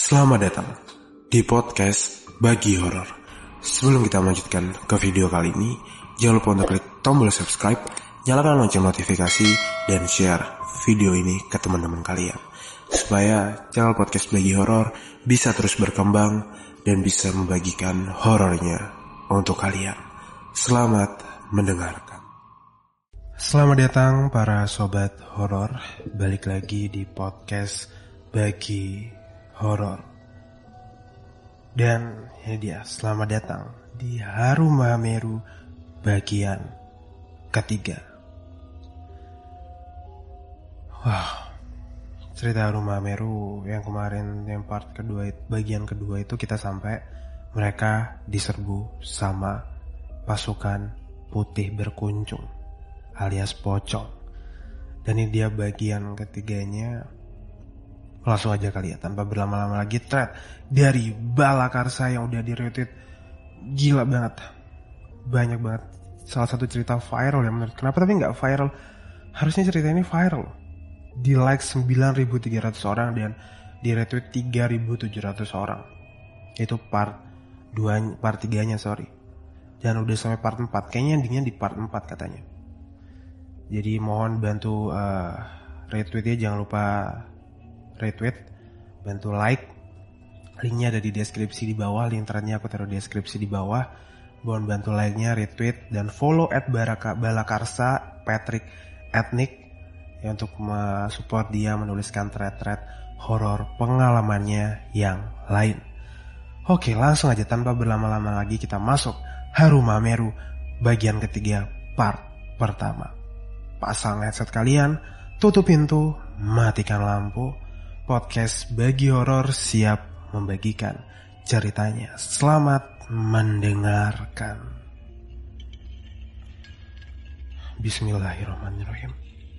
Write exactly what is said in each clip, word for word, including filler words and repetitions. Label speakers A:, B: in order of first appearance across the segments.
A: Selamat datang di podcast Bagi Horor. Sebelum kita melanjutkan ke video kali ini, jangan lupa untuk klik tombol subscribe, nyalakan lonceng notifikasi, dan share video ini ke teman-teman kalian, supaya channel podcast Bagi Horor bisa terus berkembang dan bisa membagikan horornya untuk kalian. Selamat mendengarkan. Selamat datang para sobat horor, balik lagi di podcast Bagi Horor. Dan ini dia, selamat datang di Harumameru bagian ketiga. Wow, cerita Harumameru yang kemarin, yang part kedua, bagian kedua itu kita sampai mereka diserbu sama pasukan putih berkuncung alias pocong. Dan ini dia bagian ketiganya. Langsung aja kali ya, tanpa berlama-lama lagi, thread dari Balakarsa yang udah di-retweet gila banget, banyak banget. Salah satu cerita viral ya menurut. Kenapa tapi gak viral? Harusnya cerita ini viral. Di like sembilan ribu tiga ratus orang dan di retweet tiga ribu tujuh ratus orang. Itu part dua, part tiga nya sorry. Dan udah sampai part empat. Kayaknya endingnya di part empat katanya. Jadi mohon bantu uh, retweetnya, jangan lupa retweet, bantu like. Linknya ada di deskripsi di bawah. Link threadnya aku taruh di deskripsi di bawah. Mohon bantu like-nya, retweet, dan follow at Baraka, Balakarsa Patrick Ethnic ya, untuk support dia menuliskan thread-thread horor pengalamannya yang lain. Oke, langsung aja tanpa berlama-lama lagi kita masuk Harumameru bagian ketiga part pertama. Pasang headset kalian, tutup pintu, matikan lampu. Podcast Bagi Horor siap membagikan ceritanya. Selamat mendengarkan. Bismillahirrahmanirrahim.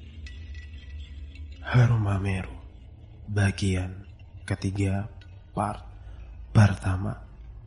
A: Harumameru bagian ketiga part pertama.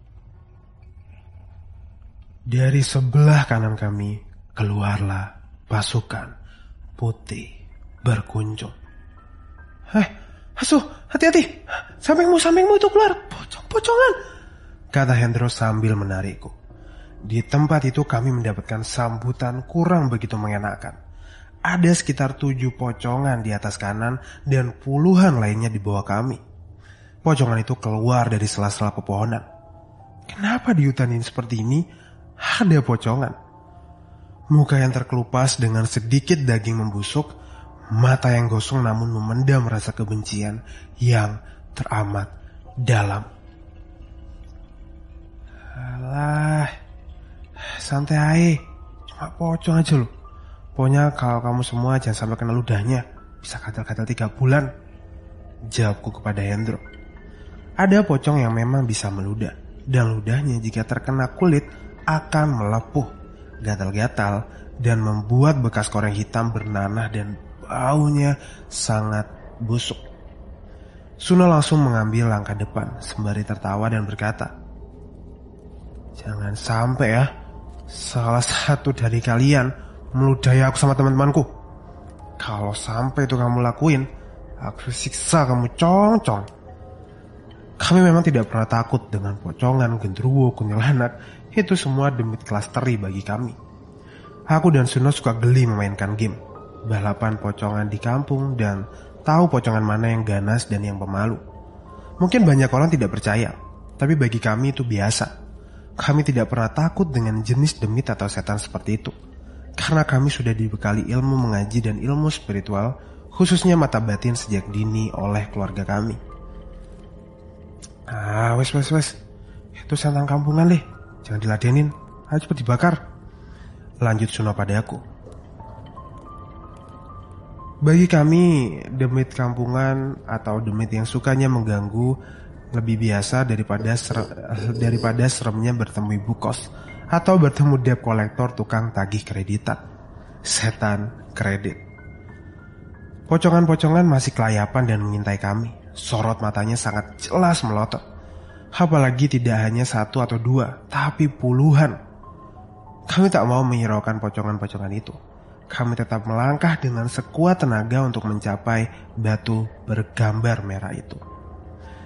A: Dari sebelah kanan kami keluarlah pasukan putih berkunjung. Heh, Asuh, hati-hati, sampingmu, sampingmu itu keluar, pocong-pocongan, kata Hendro sambil menarikku. Di tempat itu kami mendapatkan sambutan kurang begitu mengenakan. Ada sekitar tujuh pocongan di atas kanan dan puluhan lainnya di bawah kami. Pocongan itu keluar dari sela-sela pepohonan. Kenapa di hutan ini seperti ini ada pocongan? Muka yang terkelupas dengan sedikit daging membusuk, mata yang gosong namun memendam rasa kebencian yang teramat dalam. Alah, santai aja, cuma pocong aja loh. Pokoknya kalau kamu semua jangan sampai kena ludahnya, bisa gatal-gatal tiga bulan, jawabku kepada Hendro. Ada pocong yang memang bisa meludah, dan ludahnya jika terkena kulit akan melepuh, gatal-gatal, dan membuat bekas koreng hitam bernanah dan baunya sangat busuk. Suno langsung mengambil langkah depan sembari tertawa dan berkata, jangan sampai ya salah satu dari kalian meludahi aku sama teman-temanku. Kalau sampai itu kamu lakuin, aku siksa kamu cong-cong. Kami memang tidak pernah takut dengan pocongan, genderuwo, kuntilanak. Itu semua demi kelas teri bagi kami. Aku dan Suno suka geli memainkan game balapan pocongan di kampung dan tahu pocongan mana yang ganas dan yang pemalu. Mungkin banyak orang tidak percaya, tapi bagi kami itu biasa. Kami tidak pernah takut dengan jenis demit atau setan seperti itu, karena kami sudah dibekali ilmu mengaji dan ilmu spiritual, khususnya mata batin sejak dini oleh keluarga kami. Ah, wes wes wes, itu setan kampungan deh, jangan diladenin, ayo cepet dibakar, lanjut Suno padaku. Bagi kami, demit kampungan atau demit yang sukanya mengganggu lebih biasa daripada ser- daripada seremnya bertemu ibu kos atau bertemu debt kolektor tukang tagih kreditan. Setan kredit. Pocongan-pocongan masih kelayapan dan mengintai kami. Sorot matanya sangat jelas melotot. Apalagi tidak hanya satu atau dua, tapi puluhan. Kami tak mau menghiraukan pocongan-pocongan itu. Kami tetap melangkah dengan sekuat tenaga untuk mencapai batu bergambar merah itu.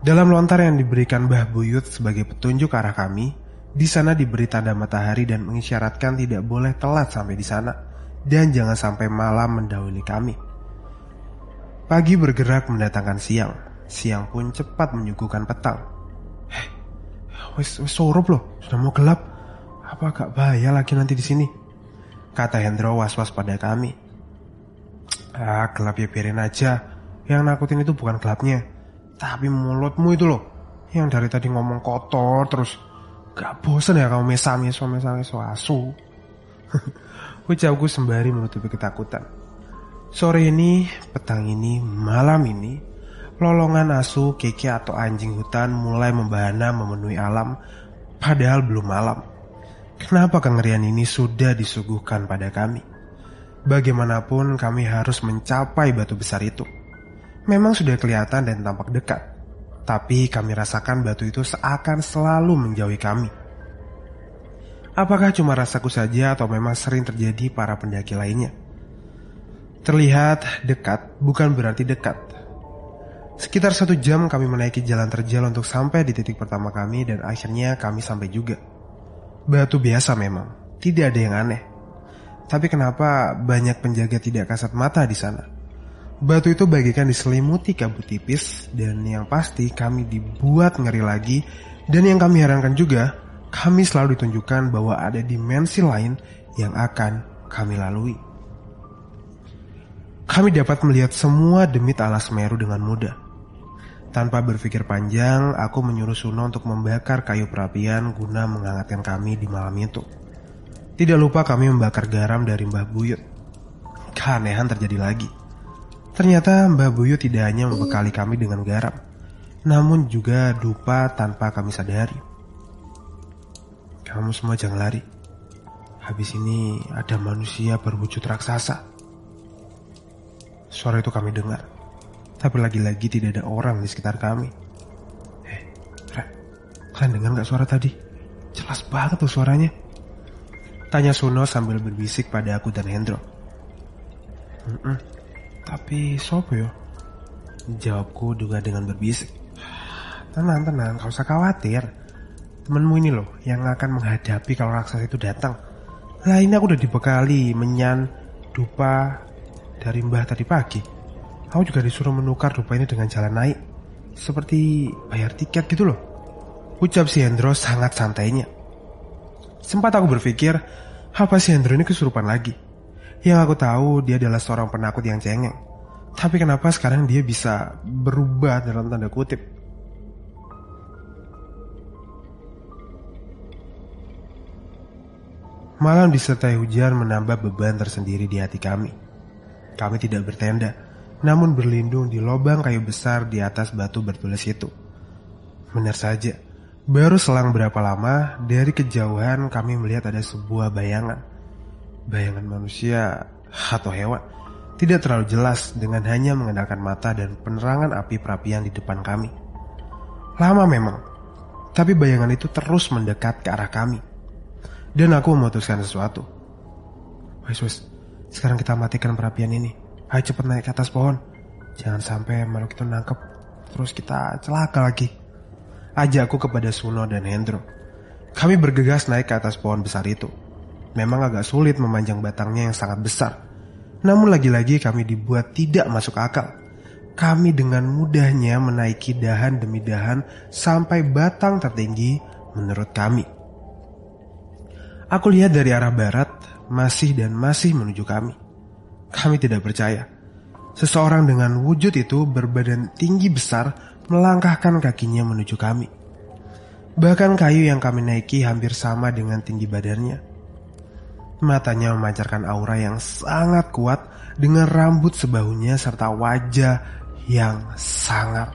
A: Dalam lontar yang diberikan Mbah Buyut sebagai petunjuk arah kami, di sana diberi tanda matahari dan mengisyaratkan tidak boleh telat sampai di sana dan jangan sampai malam mendahului kami. Pagi bergerak mendatangkan siang, siang pun cepat menyuguhkan petang. Heh, wes wes sorup loh, sudah mau gelap. Apa agak bahaya lagi nanti di sini? Kata Hendro was-was pada kami. Ah, gelap ya biarin aja. Yang nakutin itu bukan gelapnya, tapi mulutmu itu loh, yang dari tadi ngomong kotor terus. Gak bosan ya kamu mesameso mesameso asu? Ucapku sembari menutupi ketakutan. Sore ini, petang ini, malam ini, lolongan asu, keke atau anjing hutan mulai membahana memenuhi alam, padahal belum malam. Kenapa kengerian ini sudah disuguhkan pada kami? Bagaimanapun kami harus mencapai batu besar itu. Memang sudah kelihatan dan tampak dekat, tapi kami rasakan batu itu seakan selalu menjauhi kami. Apakah cuma rasaku saja atau memang sering terjadi para pendaki lainnya? Terlihat dekat bukan berarti dekat. Sekitar satu jam kami menaiki jalan terjal untuk sampai di titik pertama kami dan akhirnya kami sampai juga. Batu biasa memang, tidak ada yang aneh. Tapi kenapa banyak penjaga tidak kasat mata di sana? Batu itu bagikan diselimuti kabut tipis dan yang pasti kami dibuat ngeri lagi. Dan yang kami herankan juga, kami selalu ditunjukkan bahwa ada dimensi lain yang akan kami lalui. Kami dapat melihat semua demit alas Semeru dengan mudah. Tanpa berpikir panjang, aku menyuruh Suno untuk membakar kayu perapian guna menghangatkan kami di malam itu. Tidak lupa kami membakar garam dari Mbah Buyut. Keanehan terjadi lagi. Ternyata Mbah Buyut tidak hanya membekali kami dengan garam, namun juga dupa tanpa kami sadari. Kamu semua jangan lari. Habis ini ada manusia berwujud raksasa. Suara itu kami dengar, tapi lagi-lagi tidak ada orang di sekitar kami. Eh, Re, kalian dengar gak suara tadi? Jelas banget tuh suaranya. Tanya Suno sambil berbisik pada aku dan Hendro. Mm-mm, tapi sopo yo? Jawabku juga dengan berbisik. Tenang, tenang, gak usah khawatir. Temenmu ini loh yang akan menghadapi kalau raksasa itu datang. Nah ini aku udah dibekali menyan dupa dari Mbah tadi pagi. Aku juga disuruh menukar dupa ini dengan jalan naik, seperti bayar tiket gitu loh. Ucap si Hendro sangat santainya. Sempat aku berpikir, apa si Hendro ini kesurupan lagi? Yang aku tahu dia adalah seorang penakut yang cengeng. Tapi kenapa sekarang dia bisa berubah dalam tanda kutip? Malam disertai hujan menambah beban tersendiri di hati kami. Kami tidak bertenda, namun berlindung di lubang kayu besar di atas batu bertulis itu. Benar saja, baru selang berapa lama dari kejauhan kami melihat ada sebuah bayangan. Bayangan manusia atau hewan, tidak terlalu jelas dengan hanya mengandalkan mata dan penerangan api perapian di depan kami. Lama memang, tapi bayangan itu terus mendekat ke arah kami. Dan aku memutuskan sesuatu. Wes wes, sekarang kita matikan perapian ini. Ayo cepat naik ke atas pohon. Jangan sampai makhluk itu nangkep, terus kita celaka lagi. Ajakku kepada Suno dan Hendro. Kami bergegas naik ke atas pohon besar itu. Memang agak sulit memanjang batangnya yang sangat besar. Namun lagi-lagi kami dibuat tidak masuk akal. Kami dengan mudahnya menaiki dahan demi dahan sampai batang tertinggi menurut kami. Aku lihat dari arah barat, masih dan masih menuju kami. Kami tidak percaya. Seseorang dengan wujud itu berbadan tinggi besar melangkahkan kakinya menuju kami. Bahkan kayu yang kami naiki hampir sama dengan tinggi badannya. Matanya memancarkan aura yang sangat kuat dengan rambut sebahunya serta wajah yang sangar.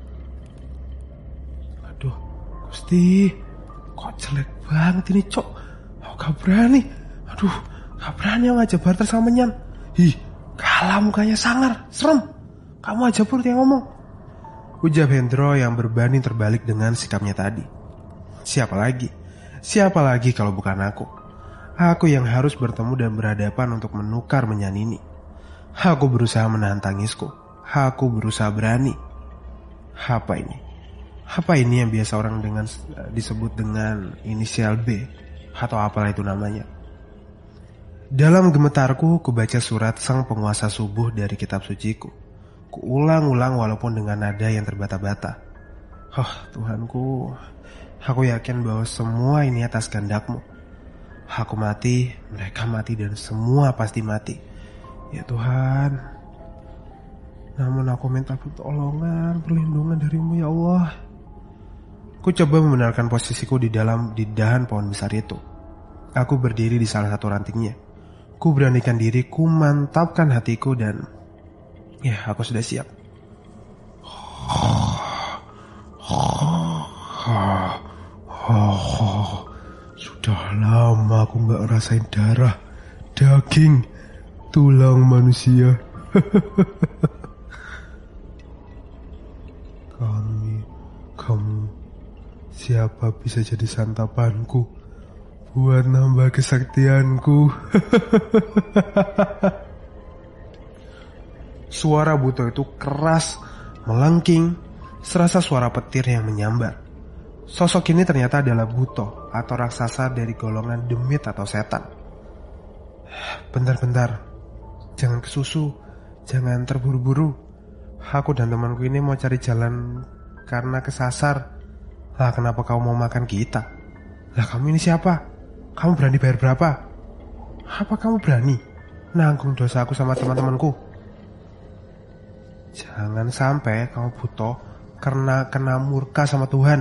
A: Aduh, Gusti, kok jelek banget ini, Cok. Gak berani. Aduh, gak berani ngajak barter sama Nyan. Ih, kalah mukanya sangar, serem. Kamu aja pur yang ngomong. Ujar Hendro yang berbanding terbalik dengan sikapnya tadi. Siapa lagi? Siapa lagi kalau bukan aku? Aku yang harus bertemu dan berhadapan untuk menukar Menyan ini. Aku berusaha menahan tangisku. Aku berusaha berani. Apa ini? Apa ini yang biasa orang dengan disebut dengan inisial B atau apalah itu namanya? Dalam gemetarku, kubaca surat sang penguasa subuh dari kitab suciku. Kuulang-ulang walaupun dengan nada yang terbata-bata. Oh Tuhanku, aku yakin bahwa semua ini atas kehendak-Mu. Aku mati, mereka mati, dan semua pasti mati. Ya Tuhan, namun aku minta pertolongan, perlindungan dari-Mu ya Allah. Ku coba membenarkan posisiku di dalam di dahan pohon besar itu. Aku berdiri di salah satu rantingnya. Ku beranikan diri, ku mantapkan hatiku, dan ya aku sudah siap. Sudah lama aku gak ngerasain darah, daging, tulang manusia. Kami, kamu, siapa bisa jadi santapanku buat nambah kesaktianku? Suara Buto itu keras, melengking, serasa suara petir yang menyambar. Sosok ini ternyata adalah Buto atau raksasa dari golongan demit atau setan. Bentar-bentar, jangan kesusu, jangan terburu-buru. Aku dan temanku ini mau cari jalan karena kesasar. Lah kenapa kau mau makan kita? Lah kamu ini siapa? Kamu berani bayar berapa? Apa kamu berani nanggung dosa aku sama teman-temanku? Jangan sampai kamu Buto karena kena murka sama Tuhan.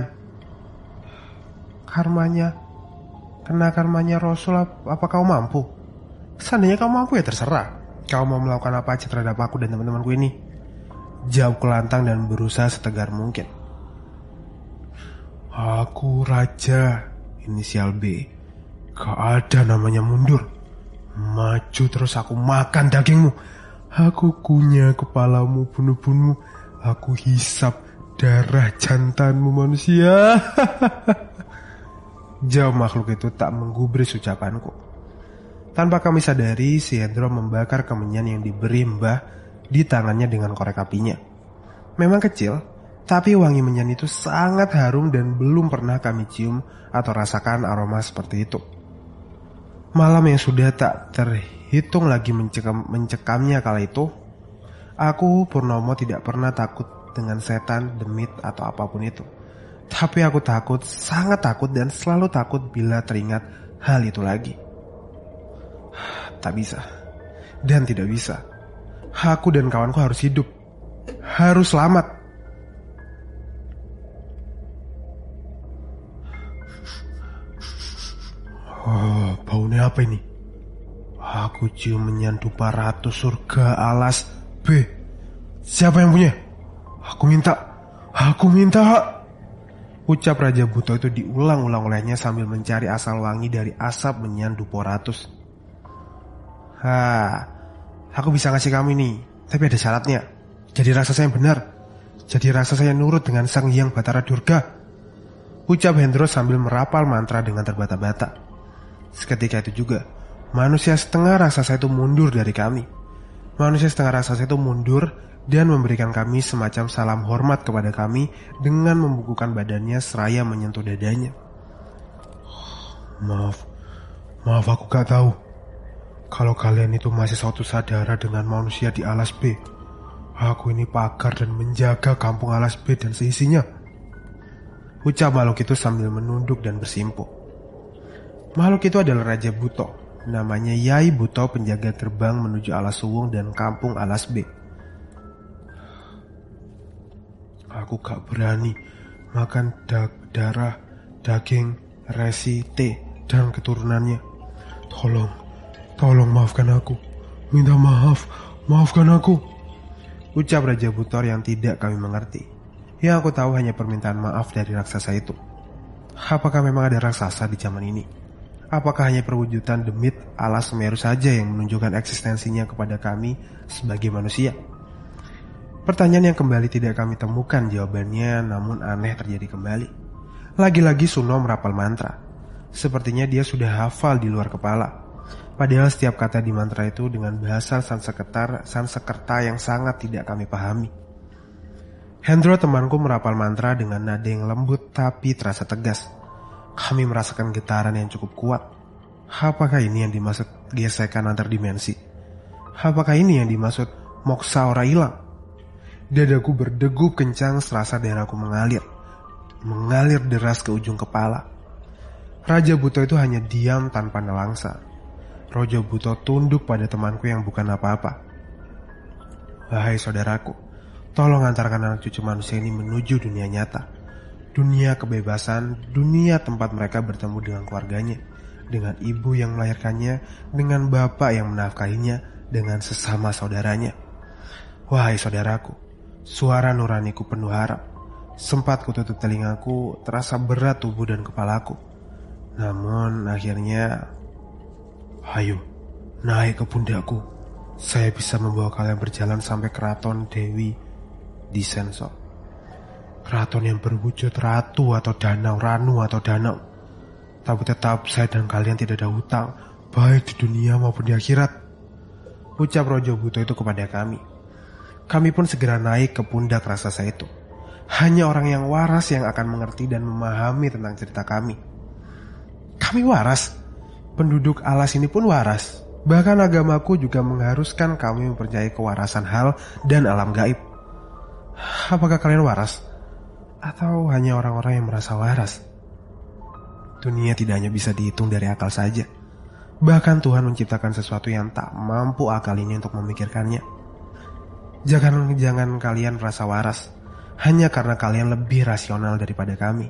A: Karmanya, kena karmanya Rasul, apa kau mampu? Seandainya kau mampu ya terserah. Kau mau melakukan apa aja terhadap aku dan teman-temanku ini. Jawabku lantang dan berusaha setegar mungkin. Aku raja, inisial B. Gak ada namanya mundur. Maju terus aku makan dagingmu. Aku kunyah kepalamu, bunuh-bunuh. Aku hisap darah jantanmu manusia. Jauh makhluk itu tak menggubris ucapanku. Tanpa kami sadari, si Hendro membakar kemenyan yang diberi Mbah di tangannya dengan korek apinya. Memang kecil, tapi wangi menyan itu sangat harum dan belum pernah kami cium atau rasakan aroma seperti itu. Malam yang sudah tak terhitung lagi mencekam, mencekamnya kala itu, aku Purnomo tidak pernah takut dengan setan, demit atau apapun itu. Tapi aku takut, sangat takut dan selalu takut bila teringat hal itu lagi. Tak bisa, dan tidak bisa. Aku dan kawanku harus hidup, harus selamat. Oh, baunya apa ini? Aku cium menyan dupa ratu surga alas B. Siapa yang punya? Aku minta, aku minta. Ucap Raja Buto itu diulang-ulang olehnya sambil mencari asal wangi dari asap menyan dupa ratus. Ha, aku bisa ngasih kamu ini, tapi ada syaratnya. Jadi raksasa yang benar. Jadi raksasa yang nurut dengan Sang Hyang Batara Durga. Ucap Hendro sambil merapal mantra dengan terbata-bata. Seketika itu juga, manusia setengah raksasa itu mundur dari kami. Manusia setengah raksasa itu mundur dan memberikan kami semacam salam hormat kepada kami dengan membukukan badannya seraya menyentuh dadanya. Maaf, maaf aku gak tahu kalau kalian itu masih satu saudara dengan manusia di alas B. Aku ini pakar dan menjaga kampung alas B dan seisinya. Ucap makhluk itu sambil menunduk dan bersimpuh. Makhluk itu adalah Raja Buto. Namanya Yai Buto, penjaga gerbang menuju alas Suwung dan kampung alas B. Aku gak berani makan da- darah, daging, resi, teh, dan keturunannya. Tolong, tolong maafkan aku. Minta maaf, maafkan aku. Ucap Raja Butor yang tidak kami mengerti. Yang aku tahu hanya permintaan maaf dari raksasa itu. Apakah memang ada raksasa di zaman ini? Apakah hanya perwujudan demit ala Semeru saja yang menunjukkan eksistensinya kepada kami sebagai manusia? Pertanyaan yang kembali tidak kami temukan jawabannya, namun aneh terjadi kembali. Lagi-lagi Suno merapal mantra. Sepertinya dia sudah hafal di luar kepala. Padahal setiap kata di mantra itu dengan bahasa Sansekerta, Sansekerta yang sangat tidak kami pahami. Hendro temanku merapal mantra dengan nada yang lembut tapi terasa tegas. Kami merasakan getaran yang cukup kuat. Apakah ini yang dimaksud gesekan antar dimensi? Apakah ini yang dimaksud moksa ora hilang? Dadaku berdegup kencang serasa darahku mengalir. Mengalir deras ke ujung kepala. Raja Buto itu hanya diam tanpa nelangsa. Raja Buto tunduk pada temanku yang bukan apa-apa. Wahai saudaraku, tolong antarkan anak cucu manusia ini menuju dunia nyata. Dunia kebebasan, dunia tempat mereka bertemu dengan keluarganya, dengan ibu yang melahirkannya, dengan bapak yang menafkahinya, dengan sesama saudaranya. Wahai saudaraku, suara nuraniku penuh harap. Sempat kututup telingaku, terasa berat tubuh dan kepalaku. Namun akhirnya, ayo, naik ke pundakku. Saya bisa membawa kalian berjalan sampai keraton Dewi di Sensor. Keraton yang berwujud ratu atau danau, ranu atau danau. Tapi tetap saya dan kalian tidak ada hutang, baik di dunia maupun di akhirat. Ucap Raja Buto itu kepada kami. Kami pun segera naik ke pundak raksasa itu. Hanya orang yang waras yang akan mengerti dan memahami tentang cerita kami. Kami waras. Penduduk alas ini pun waras. Bahkan agamaku juga mengharuskan kami mempercayai kewarasan hal dan alam gaib. Apakah kalian waras? Atau hanya orang-orang yang merasa waras? Dunia tidak hanya bisa dihitung dari akal saja. Bahkan Tuhan menciptakan sesuatu yang tak mampu akal ini untuk memikirkannya. Jangan, jangan kalian merasa waras hanya karena kalian lebih rasional daripada kami.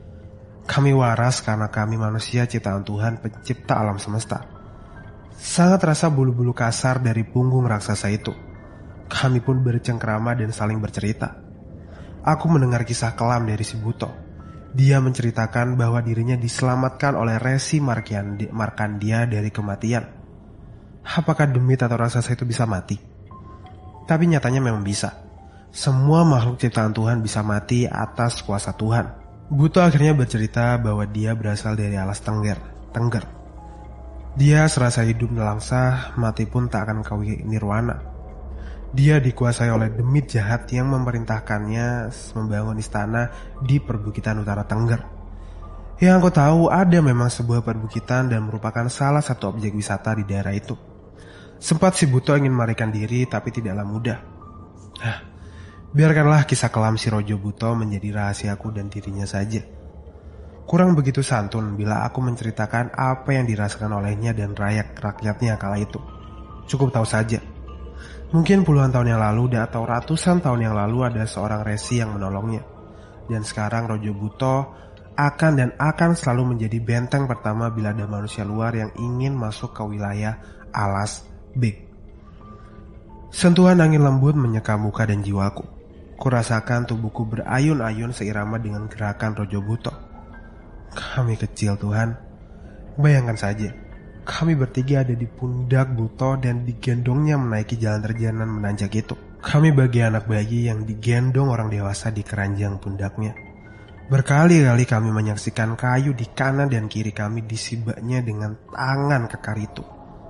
A: Kami waras karena kami manusia ciptaan Tuhan, pencipta alam semesta. Sangat terasa bulu-bulu kasar dari punggung raksasa itu. Kami pun bercengkrama dan saling bercerita. Aku mendengar kisah kelam dari si Buto. Dia menceritakan bahwa dirinya diselamatkan oleh Resi Markandia dari kematian. Apakah demit atau raksasa itu bisa mati? Tapi nyatanya memang bisa. Semua makhluk ciptaan Tuhan bisa mati atas kuasa Tuhan. Buto akhirnya bercerita bahwa dia berasal dari alas Tengger. Tengger. Dia serasa hidup nelangsa, mati pun tak akan kawi nirwana. Dia dikuasai oleh demit jahat yang memerintahkannya membangun istana di perbukitan utara Tengger. Yang aku tahu ada memang sebuah perbukitan dan merupakan salah satu objek wisata di daerah itu. Sempat si Buto ingin melarikan diri tapi tidaklah mudah. Hah, biarkanlah kisah kelam si Raja Buto menjadi rahasiaku dan dirinya saja. Kurang begitu santun bila aku menceritakan apa yang dirasakan olehnya dan rakyat rakyatnya kala itu. Cukup tahu saja. Mungkin puluhan tahun yang lalu atau ratusan tahun yang lalu ada seorang resi yang menolongnya. Dan sekarang Raja Buto akan dan akan selalu menjadi benteng pertama bila ada manusia luar yang ingin masuk ke wilayah alas B. Sentuhan angin lembut menyeka muka dan jiwaku. Kurasakan tubuhku berayun-ayun seirama dengan gerakan Raja Buto. Kami kecil Tuhan. Bayangkan saja, kami bertiga ada di pundak Buto dan digendongnya menaiki jalan terjalan menanjak itu. Kami bagi anak bayi yang digendong orang dewasa di keranjang pundaknya. Berkali-kali kami menyaksikan kayu di kanan dan kiri kami disibaknya dengan tangan kekar itu.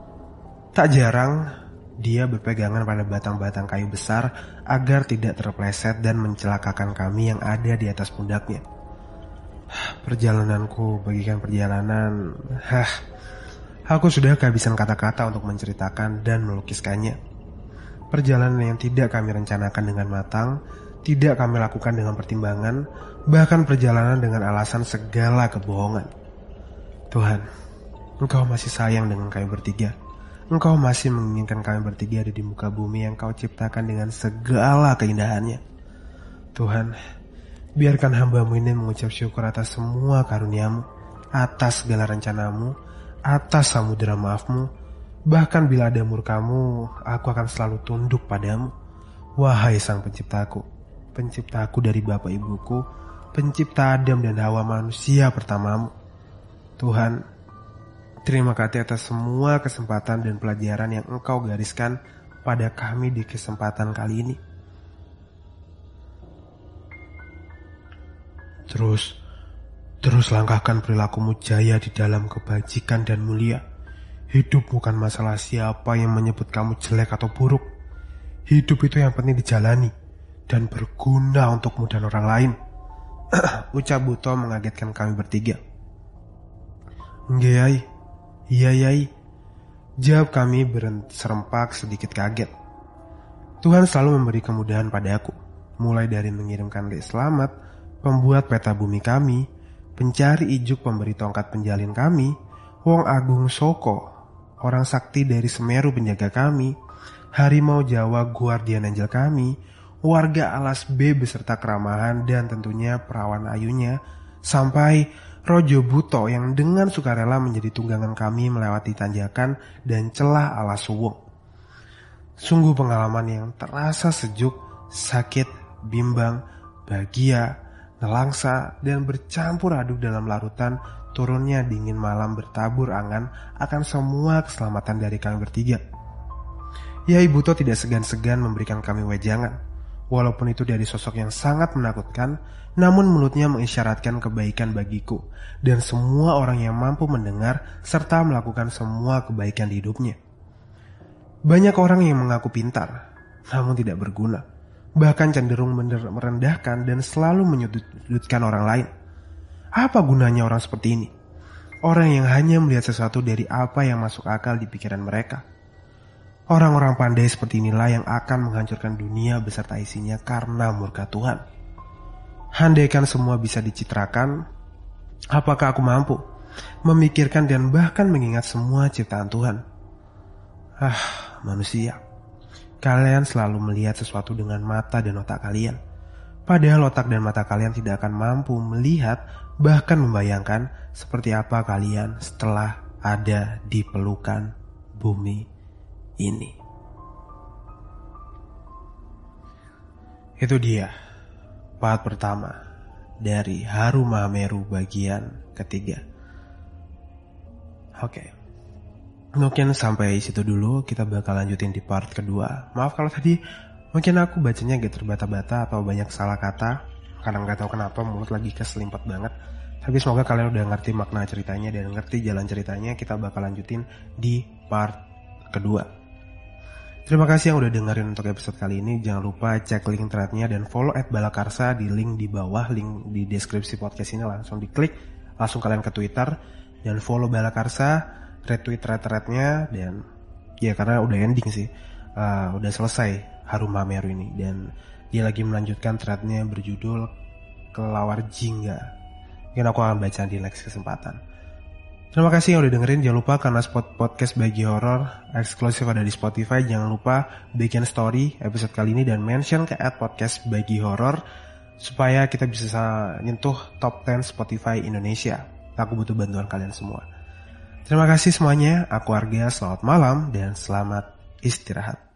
A: Tak jarang dia berpegangan pada batang-batang kayu besar agar tidak terpleset dan mencelakakan kami yang ada di atas pundaknya. Perjalananku bagikan perjalanan. Hah, aku sudah kehabisan kata-kata untuk menceritakan dan melukiskannya. Perjalanan yang tidak kami rencanakan dengan matang, tidak kami lakukan dengan pertimbangan, bahkan perjalanan dengan alasan segala kebohongan. Tuhan, Engkau masih sayang dengan kami bertiga. Engkau masih menginginkan kami bertiga ada di muka bumi yang Kau ciptakan dengan segala keindahannya. Tuhan, biarkan hamba-Mu ini mengucap syukur atas semua karunia-Mu, atas segala rencana-Mu, atas samudera maaf-Mu. Bahkan bila ada murka-Mu, aku akan selalu tunduk padamu. Wahai Sang Penciptaku, Penciptaku dari Bapak Ibuku, Pencipta Adam dan Hawa manusia pertamamu. Tuhan, terima kasih atas semua kesempatan dan pelajaran yang Engkau gariskan pada kami di kesempatan kali ini. Terus, terus langkahkan perilakumu jaya di dalam kebajikan dan mulia. Hidup bukan masalah siapa yang menyebut kamu jelek atau buruk. Hidup itu yang penting dijalani. dan berguna untukmu dan orang lain. Ucap Buto mengagetkan kami bertiga. Nggak yai, iya yai, jawab kami berserempak sedikit kaget. Tuhan selalu memberi kemudahan padaku, mulai dari mengirimkan lek selamat, pembuat peta bumi kami, pencari ijuk pemberi tongkat penjalin kami, Wong Agung Soko, orang sakti dari Semeru penjaga kami, harimau Jawa guardian angel kami, warga alas B beserta keramahan dan tentunya perawan ayunya, sampai Rojo Buto yang dengan sukarela menjadi tunggangan kami melewati tanjakan dan celah alas Suwung. Sungguh pengalaman yang terasa sejuk, sakit, bimbang, bahagia, nelangsa, dan bercampur aduk dalam larutan turunnya dingin malam bertabur angan akan semua keselamatan dari kami bertiga. Yai Buto tidak segan-segan memberikan kami wejangan. Walaupun itu dari sosok yang sangat menakutkan, namun mulutnya mengisyaratkan kebaikan bagiku dan semua orang yang mampu mendengar serta melakukan semua kebaikan di hidupnya. Banyak orang yang mengaku pintar, namun tidak berguna, bahkan cenderung merendahkan dan selalu menyudutkan orang lain. Apa gunanya orang seperti ini? Orang yang hanya melihat sesuatu dari apa yang masuk akal di pikiran mereka. Orang-orang pandai seperti inilah yang akan menghancurkan dunia beserta isinya karena murka Tuhan. Handaikan semua bisa dicitrakan, apakah aku mampu memikirkan dan bahkan mengingat semua ciptaan Tuhan? Ah, manusia. Kalian selalu melihat sesuatu dengan mata dan otak kalian. Padahal otak dan mata kalian tidak akan mampu melihat, bahkan membayangkan seperti apa kalian setelah ada di pelukan bumi ini. Itu dia part pertama dari Haru Mahameru bagian ketiga. Oke, mungkin sampai situ dulu. Kita bakal lanjutin di part kedua. Maaf kalau tadi mungkin aku bacanya agak terbata-bata atau banyak salah kata, karena nggak tahu kenapa mulut lagi keselimpet banget. Tapi semoga kalian udah ngerti makna ceritanya dan ngerti jalan ceritanya. Kita bakal lanjutin di part kedua. Terima kasih yang udah dengerin untuk episode kali ini. Jangan lupa cek link threadnya dan follow at Balakarsa di link di bawah, link di deskripsi podcast ini. Langsung diklik, langsung kalian ke Twitter dan follow Balakarsa, retweet thread-threadnya. Dan ya karena udah ending sih, uh, udah selesai Haru Mahameru ini. Dan dia lagi melanjutkan threadnya berjudul Kelawar Jingga. Mungkin aku akan baca di next kesempatan. Terima kasih yang udah dengerin. Jangan lupa karena spot podcast bagi horor eksklusif ada di Spotify. Jangan lupa bikin story episode kali ini dan mention ke at podcast bagi horor supaya kita bisa nyentuh top sepuluh Spotify Indonesia. Aku butuh bantuan kalian semua. Terima kasih semuanya. Aku Arga. Selamat malam dan selamat istirahat.